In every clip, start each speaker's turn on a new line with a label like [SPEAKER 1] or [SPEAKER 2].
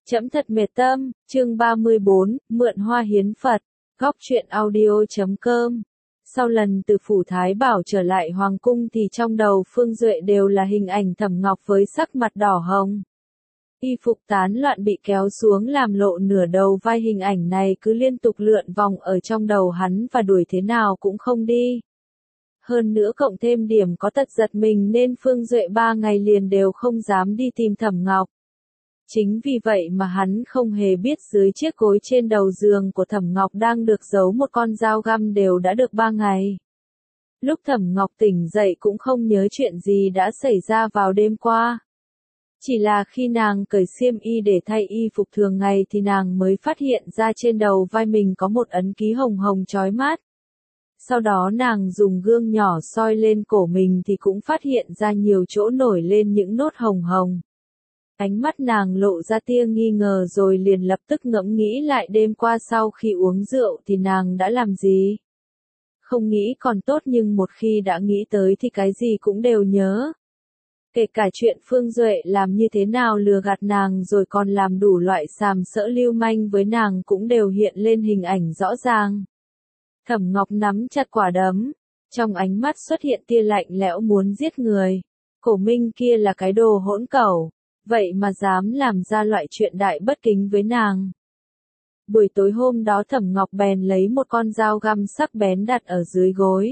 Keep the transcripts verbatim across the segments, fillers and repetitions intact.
[SPEAKER 1] Trẫm thật mệt tâm, chương ba mươi bốn, mượn hoa hiến Phật, góc truyện audio.com. Sau lần từ phủ Thái Bảo trở lại Hoàng cung thì trong đầu Phương Duệ đều là hình ảnh Thẩm Ngọc với sắc mặt đỏ hồng. Y phục tán loạn bị kéo xuống làm lộ nửa đầu vai, hình ảnh này cứ liên tục lượn vòng ở trong đầu hắn và đuổi thế nào cũng không đi. Hơn nữa cộng thêm điểm có tật giật mình nên Phương Duệ ba ngày liền đều không dám đi tìm Thẩm Ngọc. Chính vì vậy mà hắn không hề biết dưới chiếc gối trên đầu giường của Thẩm Ngọc đang được giấu một con dao găm đều đã được ba ngày. Lúc Thẩm Ngọc tỉnh dậy cũng không nhớ chuyện gì đã xảy ra vào đêm qua. Chỉ là khi nàng cởi xiêm y để thay y phục thường ngày thì nàng mới phát hiện ra trên đầu vai mình có một ấn ký hồng hồng chói mắt. Sau đó nàng dùng gương nhỏ soi lên cổ mình thì cũng phát hiện ra nhiều chỗ nổi lên những nốt hồng hồng. Ánh mắt nàng lộ ra tia nghi ngờ rồi liền lập tức ngẫm nghĩ lại đêm qua sau khi uống rượu thì nàng đã làm gì. Không nghĩ còn tốt nhưng một khi đã nghĩ tới thì cái gì cũng đều nhớ. Kể cả chuyện Phương Duệ làm như thế nào lừa gạt nàng rồi còn làm đủ loại sàm sỡ lưu manh với nàng cũng đều hiện lên hình ảnh rõ ràng. Thẩm Ngọc nắm chặt quả đấm, trong ánh mắt xuất hiện tia lạnh lẽo muốn giết người. Cổ Minh kia là cái đồ hỗn cẩu, vậy mà dám làm ra loại chuyện đại bất kính với nàng. Buổi tối hôm đó Thẩm Ngọc bèn lấy một con dao găm sắc bén đặt ở dưới gối.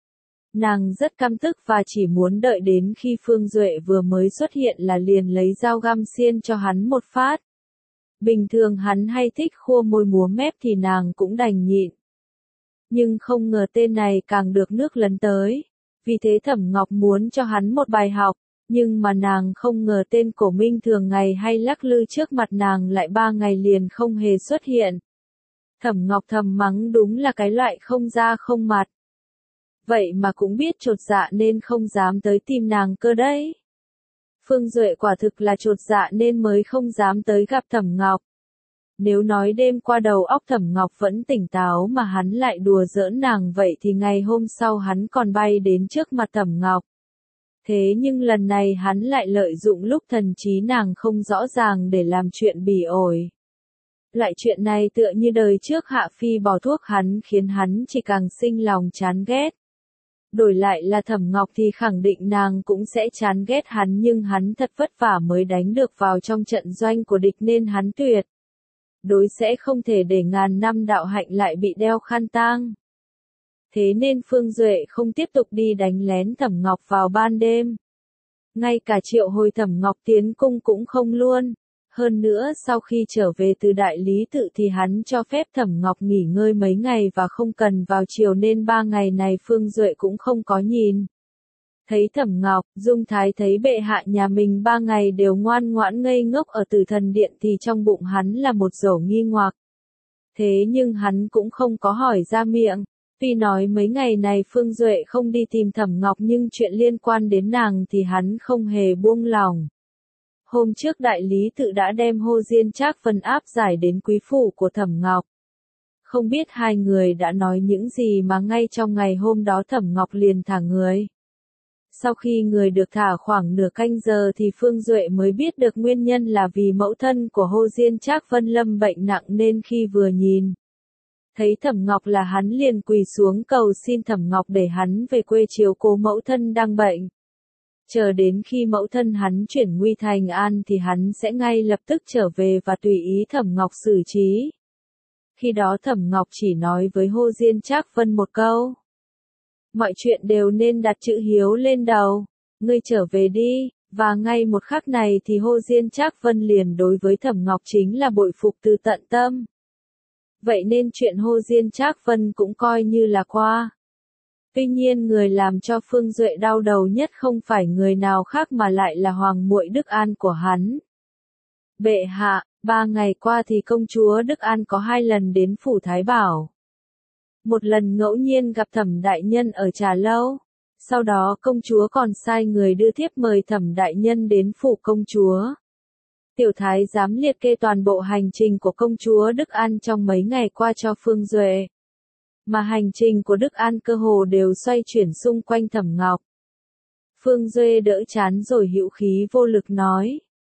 [SPEAKER 1] Nàng rất căm tức và chỉ muốn đợi đến khi Phương Duệ vừa mới xuất hiện là liền lấy dao găm xiên cho hắn một phát. Bình thường hắn hay thích khua môi múa mép thì nàng cũng đành nhịn. Nhưng không ngờ tên này càng được nước lấn tới. Vì thế Thẩm Ngọc muốn cho hắn một bài học, nhưng mà nàng không ngờ tên Cổ Minh thường ngày hay lắc lư trước mặt nàng lại ba ngày liền không hề xuất hiện. Thẩm Ngọc thầm mắng đúng là cái loại không da không mặt. Vậy mà cũng biết chột dạ nên không dám tới tìm nàng cơ đấy. Phương Duệ quả thực là chột dạ nên mới không dám tới gặp Thẩm Ngọc. Nếu nói đêm qua đầu óc Thẩm Ngọc vẫn tỉnh táo mà hắn lại đùa giỡn nàng vậy thì ngày hôm sau hắn còn bay đến trước mặt Thẩm Ngọc. Thế nhưng lần này hắn lại lợi dụng lúc thần trí nàng không rõ ràng để làm chuyện bỉ ổi. Loại chuyện này tựa như đời trước Hạ Phi bỏ thuốc hắn khiến hắn chỉ càng sinh lòng chán ghét. Đổi lại là Thẩm Ngọc thì khẳng định nàng cũng sẽ chán ghét hắn nhưng hắn thật vất vả mới đánh được vào trong trận doanh của địch nên hắn tuyệt đối sẽ không thể để ngàn năm đạo hạnh lại bị đeo khan tang. Thế nên Phương Duệ không tiếp tục đi đánh lén Thẩm Ngọc vào ban đêm. Ngay cả triệu hồi Thẩm Ngọc tiến cung cũng không luôn. Hơn nữa sau khi trở về từ đại lý tự thì hắn cho phép Thẩm Ngọc nghỉ ngơi mấy ngày và không cần vào chiều nên ba ngày này Phương Duệ cũng không có nhìn. Thấy Thẩm Ngọc, Dung Thái thấy bệ hạ nhà mình ba ngày đều ngoan ngoãn ngây ngốc ở Tử Thần Điện thì trong bụng hắn là một dổ nghi hoặc. Thế nhưng hắn cũng không có hỏi ra miệng. Tuy nói mấy ngày này Phương Duệ không đi tìm Thẩm Ngọc nhưng chuyện liên quan đến nàng thì hắn không hề buông lòng. Hôm trước đại lý tự đã đem Hồ Diên Trác Vân áp giải đến quý phủ của Thẩm Ngọc. Không biết hai người đã nói những gì mà ngay trong ngày hôm đó Thẩm Ngọc liền thả người. Sau khi người được thả khoảng nửa canh giờ thì Phương Duệ mới biết được nguyên nhân là vì mẫu thân của Hồ Diên Trác Vân lâm bệnh nặng nên khi vừa nhìn thấy Thẩm Ngọc là hắn liền quỳ xuống cầu xin Thẩm Ngọc để hắn về quê chiếu cố mẫu thân đang bệnh. Chờ đến khi mẫu thân hắn chuyển nguy thành an thì hắn sẽ ngay lập tức trở về và tùy ý Thẩm Ngọc xử trí. Khi đó Thẩm Ngọc chỉ nói với Hồ Diên Trác Vân một câu. Mọi chuyện đều nên đặt chữ hiếu lên đầu, ngươi trở về đi, và ngay một khắc này thì Hồ Diên Trác Vân liền đối với Thẩm Ngọc chính là bội phục từ tận tâm. Vậy nên chuyện Hồ Diên Trác Vân cũng coi như là qua. Tuy nhiên người làm cho Phương Duệ đau đầu nhất không phải người nào khác mà lại là hoàng muội Đức An của hắn. Bệ hạ, ba ngày qua thì công chúa Đức An có hai lần đến phủ Thái Bảo. Một lần ngẫu nhiên gặp Thẩm đại nhân ở trà lâu. Sau đó công chúa còn sai người đưa thiếp mời Thẩm đại nhân đến phủ công chúa. Tiểu thái giám liệt kê toàn bộ hành trình của công chúa Đức An trong mấy ngày qua cho Phương Duệ. Mà hành trình của Đức An cơ hồ đều xoay chuyển xung quanh Thẩm Ngọc. Phương Duệ đỡ chán rồi hữu khí vô lực nói.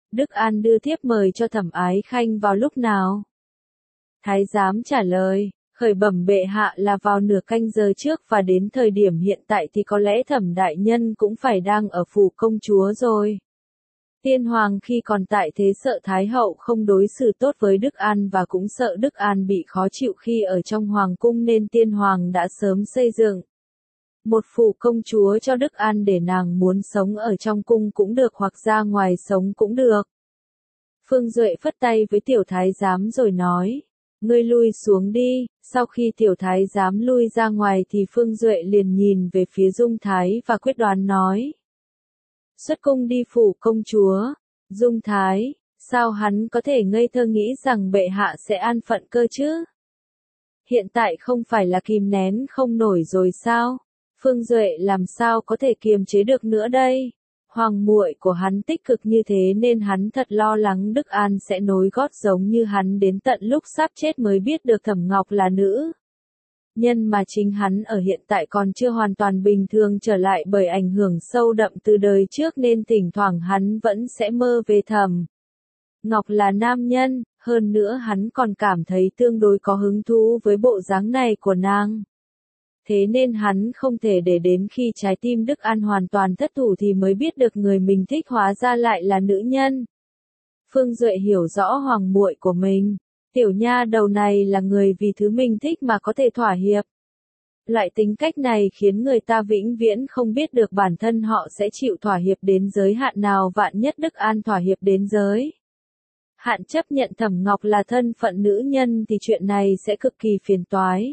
[SPEAKER 1] Đức An đưa thiếp mời cho Thẩm Ái Khanh vào lúc nào? Thái giám trả lời, khởi bẩm bệ hạ là vào nửa canh giờ trước và đến thời điểm hiện tại thì có lẽ Thẩm đại nhân cũng phải đang ở phủ công chúa rồi. Tiên hoàng khi còn tại thế sợ Thái hậu không đối xử tốt với Đức An và cũng sợ Đức An bị khó chịu khi ở trong hoàng cung nên tiên hoàng đã sớm xây dựng một phủ công chúa cho Đức An để nàng muốn sống ở trong cung cũng được hoặc ra ngoài sống cũng được. Phương Duệ phất tay với tiểu thái giám rồi nói, ngươi lui xuống đi. Sau khi tiểu thái giám lui ra ngoài thì Phương Duệ liền nhìn về phía Dung Thái và quyết đoán nói. Xuất cung đi phủ công chúa. Dung Thái, sao hắn có thể ngây thơ nghĩ rằng bệ hạ sẽ an phận cơ chứ? Hiện tại không phải là kìm nén không nổi rồi sao? Phương Duệ làm sao có thể kiềm chế được nữa đây? Hoàng muội của hắn tích cực như thế nên hắn thật lo lắng Đức An sẽ nối gót giống như hắn đến tận lúc sắp chết mới biết được Thẩm Ngọc là nữ nhân mà chính hắn ở hiện tại còn chưa hoàn toàn bình thường trở lại bởi ảnh hưởng sâu đậm từ đời trước nên thỉnh thoảng hắn vẫn sẽ mơ về Thẩm Ngọc là nam nhân, hơn nữa hắn còn cảm thấy tương đối có hứng thú với bộ dáng này của nàng. Thế nên hắn không thể để đến khi trái tim Đức An hoàn toàn thất thủ thì mới biết được người mình thích hóa ra lại là nữ nhân. Phương Duệ hiểu rõ hoàng muội của mình. Tiểu nha đầu này là người vì thứ mình thích mà có thể thỏa hiệp. Loại tính cách này khiến người ta vĩnh viễn không biết được bản thân họ sẽ chịu thỏa hiệp đến giới hạn nào, vạn nhất Đức An thỏa hiệp đến giới hạn chấp nhận Thẩm Ngọc là thân phận nữ nhân thì chuyện này sẽ cực kỳ phiền toái.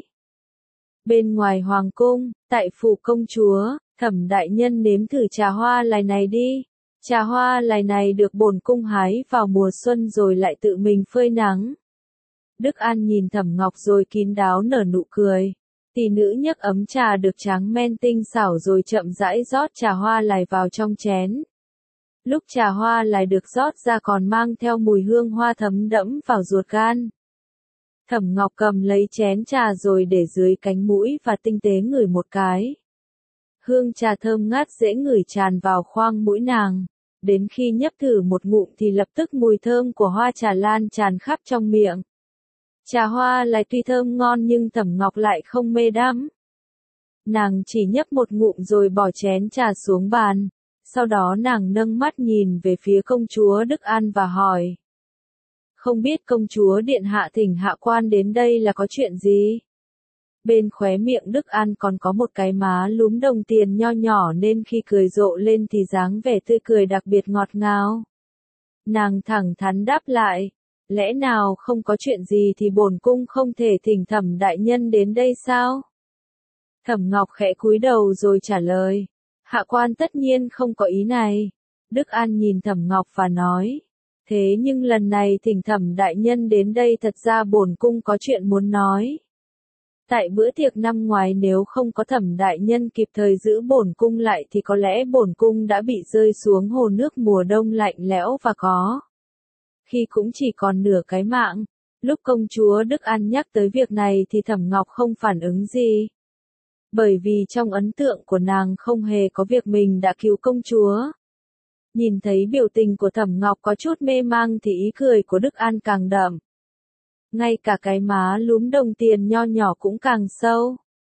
[SPEAKER 1] Bên ngoài hoàng cung, tại phủ công chúa, Thẩm đại nhân nếm thử trà hoa lài này đi. Trà hoa lài này được bổn cung hái vào mùa xuân rồi lại tự mình phơi nắng. Đức An nhìn Thẩm Ngọc rồi kín đáo nở nụ cười. Tỷ nữ nhấc ấm trà được tráng men tinh xảo rồi chậm rãi rót trà hoa lài vào trong chén. Lúc trà hoa lài được rót ra còn mang theo mùi hương hoa thấm đẫm vào ruột gan. Thẩm Ngọc cầm lấy chén trà rồi để dưới cánh mũi và tinh tế ngửi một cái. Hương trà thơm ngát dễ ngửi tràn vào khoang mũi nàng. Đến khi nhấp thử một ngụm thì lập tức mùi thơm của hoa trà lan tràn khắp trong miệng. Trà hoa lài tuy thơm ngon nhưng Thẩm Ngọc lại không mê đắm. Nàng chỉ nhấp một ngụm rồi bỏ chén trà xuống bàn. Sau đó nàng nâng mắt nhìn về phía công chúa Đức An và hỏi. Không biết công chúa điện hạ thỉnh hạ quan đến đây là có chuyện gì? Bên khóe miệng Đức An còn có một cái má lúm đồng tiền nho nhỏ nên khi cười rộ lên thì dáng vẻ tươi cười đặc biệt ngọt ngào. Nàng thẳng thắn đáp lại. Lẽ nào không có chuyện gì thì bổn cung không thể thỉnh Thẩm đại nhân đến đây sao? Thẩm Ngọc khẽ cúi đầu rồi trả lời. Hạ quan tất nhiên không có ý này. Đức An nhìn Thẩm Ngọc và nói. Thế nhưng lần này thỉnh Thẩm đại nhân đến đây thật ra bổn cung có chuyện muốn nói. Tại bữa tiệc năm ngoái nếu không có Thẩm đại nhân kịp thời giữ bổn cung lại thì có lẽ bổn cung đã bị rơi xuống hồ nước mùa đông lạnh lẽo và có khi cũng chỉ còn nửa cái mạng. Lúc công chúa Đức An nhắc tới việc này thì Thẩm Ngọc không phản ứng gì. Bởi vì trong ấn tượng của nàng không hề có việc mình đã cứu công chúa. Nhìn thấy biểu tình của Thẩm Ngọc có chút mê mang thì ý cười của Đức An càng đậm. Ngay cả cái má lúm đồng tiền nho nhỏ cũng càng sâu.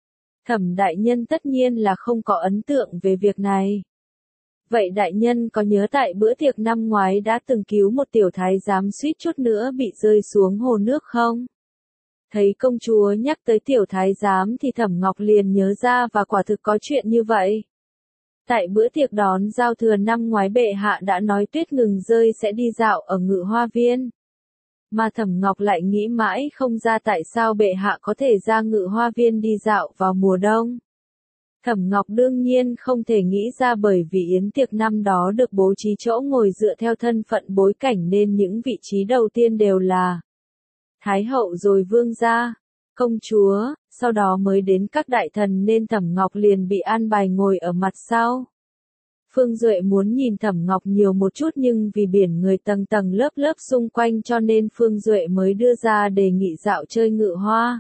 [SPEAKER 1] Thẩm đại nhân tất nhiên là không có ấn tượng về việc này. Vậy đại nhân có nhớ tại bữa tiệc năm ngoái đã từng cứu một tiểu thái giám suýt chút nữa bị rơi xuống hồ nước không? Thấy công chúa nhắc tới tiểu thái giám thì Thẩm Ngọc liền nhớ ra và quả thực có chuyện như vậy. Tại bữa tiệc đón giao thừa năm ngoái bệ hạ đã nói tuyết ngừng rơi sẽ đi dạo ở Ngự Hoa Viên. Mà Thẩm Ngọc lại nghĩ mãi không ra tại sao bệ hạ có thể ra Ngự Hoa Viên đi dạo vào mùa đông. Thẩm Ngọc đương nhiên không thể nghĩ ra bởi vì yến tiệc năm đó được bố trí chỗ ngồi dựa theo thân phận bối cảnh nên những vị trí đầu tiên đều là Thái hậu rồi vương gia, công chúa, sau đó mới đến các đại thần nên Thẩm Ngọc liền bị an bài ngồi ở mặt sau. Phương Duệ muốn nhìn Thẩm Ngọc nhiều một chút nhưng vì biển người tầng tầng lớp lớp xung quanh cho nên Phương Duệ mới đưa ra đề nghị dạo chơi Ngự Hoa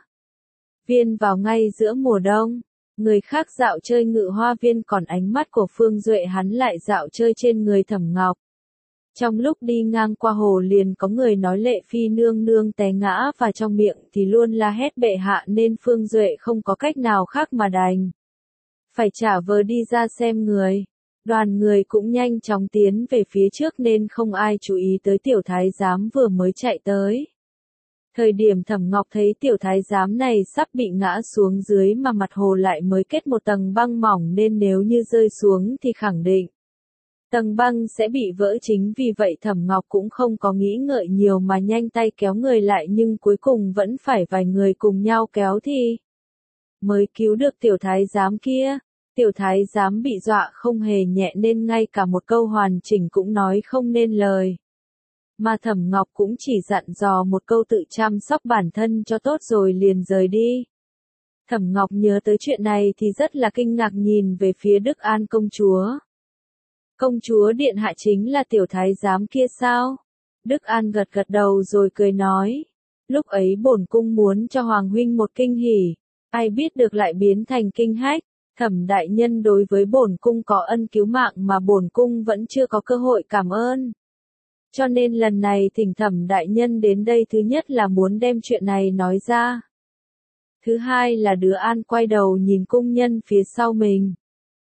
[SPEAKER 1] Viên vào ngay giữa mùa đông. Người khác dạo chơi Ngự Hoa Viên còn ánh mắt của Phương Duệ hắn lại dạo chơi trên người Thẩm Ngọc. Trong lúc đi ngang qua hồ liền có người nói Lệ Phi nương nương té ngã và trong miệng thì luôn la hét bệ hạ nên Phương Duệ không có cách nào khác mà đành phải trả vờ đi ra xem người. Đoàn người cũng nhanh chóng tiến về phía trước nên không ai chú ý tới tiểu thái giám vừa mới chạy tới. Thời điểm Thẩm Ngọc thấy tiểu thái giám này sắp bị ngã xuống dưới mà mặt hồ lại mới kết một tầng băng mỏng nên nếu như rơi xuống thì khẳng định tầng băng sẽ bị vỡ, chính vì vậy Thẩm Ngọc cũng không có nghĩ ngợi nhiều mà nhanh tay kéo người lại, nhưng cuối cùng vẫn phải vài người cùng nhau kéo thì mới cứu được tiểu thái giám kia. Tiểu thái giám bị dọa không hề nhẹ nên ngay cả một câu hoàn chỉnh cũng nói không nên lời. Mà Thẩm Ngọc cũng chỉ dặn dò một câu tự chăm sóc bản thân cho tốt rồi liền rời đi. Thẩm Ngọc nhớ tới chuyện này thì rất là kinh ngạc nhìn về phía Đức An công chúa. Công chúa điện hạ chính là tiểu thái giám kia sao? Đức An gật gật đầu rồi cười nói. Lúc ấy bổn cung muốn cho Hoàng huynh một kinh hỉ, ai biết được lại biến thành kinh hách. Thẩm đại nhân đối với bổn cung có ân cứu mạng mà bổn cung vẫn chưa có cơ hội cảm ơn. Cho nên lần này thỉnh Thẩm đại nhân đến đây, thứ nhất là muốn đem chuyện này nói ra. Thứ hai là Đứa An quay đầu nhìn cung nhân phía sau mình.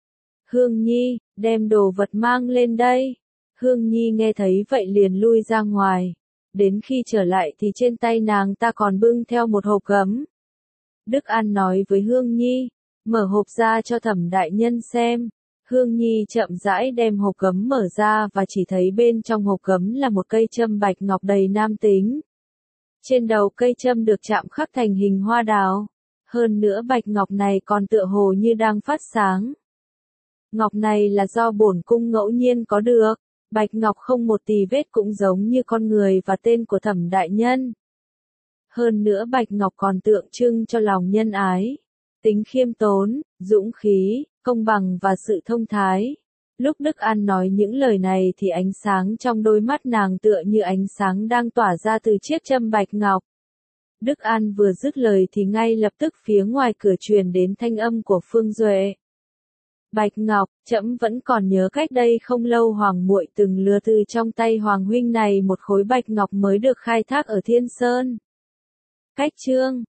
[SPEAKER 1] Hương Nhi, đem đồ vật mang lên đây. Hương Nhi nghe thấy vậy liền lui ra ngoài. Đến khi trở lại thì trên tay nàng ta còn bưng theo một hộp gấm. Đức An nói với Hương Nhi, mở hộp ra cho Thẩm đại nhân xem. Hương Nhi chậm rãi đem hộp gấm mở ra và chỉ thấy bên trong hộp gấm là một cây châm bạch ngọc đầy nam tính. Trên đầu cây châm được chạm khắc thành hình hoa đào. Hơn nữa bạch ngọc này còn tựa hồ như đang phát sáng. Ngọc này là do bổn cung ngẫu nhiên có được. Bạch ngọc không một tì vết, cũng giống như con người và tên của Thẩm đại nhân. Hơn nữa bạch ngọc còn tượng trưng cho lòng nhân ái, tính khiêm tốn, dũng khí, công bằng và sự thông thái. Lúc Đức An nói những lời này thì ánh sáng trong đôi mắt nàng tựa như ánh sáng đang tỏa ra từ chiếc châm bạch ngọc. Đức An vừa dứt lời thì ngay lập tức phía ngoài cửa truyền đến thanh âm của Phương Duệ. Bạch ngọc, trẫm vẫn còn nhớ cách đây không lâu Hoàng muội từng lừa từ trong tay Hoàng huynh này một khối bạch ngọc mới được khai thác ở Thiên Sơn. Cách chương